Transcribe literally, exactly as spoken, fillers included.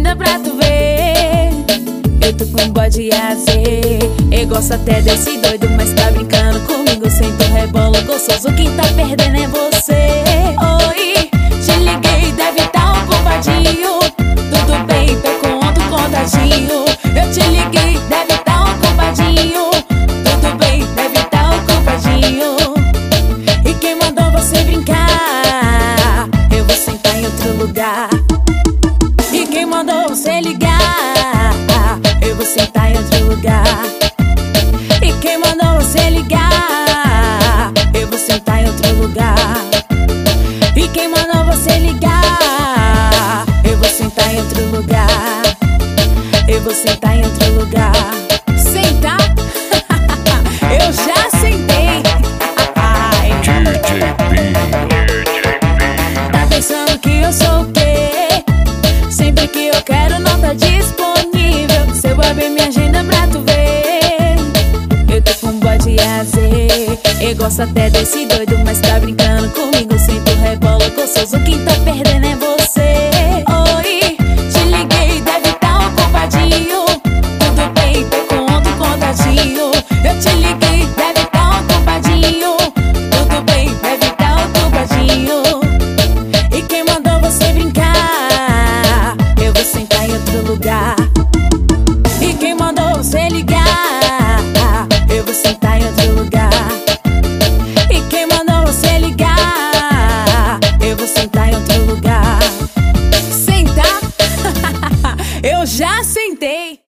agenda pra tu ver. Eu tô com bode A Z. Eu gosto até desse doido, mas tá brincando comigo. Sento rebola gostoso, quem tá perdendo é você. Oi, te liguei, deve tá ocupadinho. Tudo bem, tô com outro contatinho. Eu te liguei, deve tá ocupadinho. Tudo bem, deve tá ocupadinho. E quem mandou você brincar? Eu vou sentar em outro lugar. E quem mandou você ligar? Eu vou sentar em outro lugar. E quem mandou você ligar? Eu vou sentar em outro lugar. E quem mandou você ligar? Eu vou sentar em outro lugar. Eu vou sentar em outro lugar. Sentar? Eu já sentei. D J B. Tá pensando que eu sou o quê? Sempre que eu quero não tá disponível. Se eu abrir minha agenda pra tu ver, eu tô com bode A Z. Eu gosto até desse doido, mas tá brincando comigo. Sento rebola gostoso, quem tá perdendo é você. Oi, te liguei, deve tá ocupadinho. Tudo bem, tô com outro contatinho. Eu te liguei, deve tá ocupadinho. Tudo bem, deve tá ocupadinho. E quem mandou você brincar? Eu vou sentar em outro lugar. E quem mandou você ligar? Eu vou sentar em outro lugar. E quem mandou você ligar? Eu vou sentar em outro lugar. Sentar? Eu já sentei.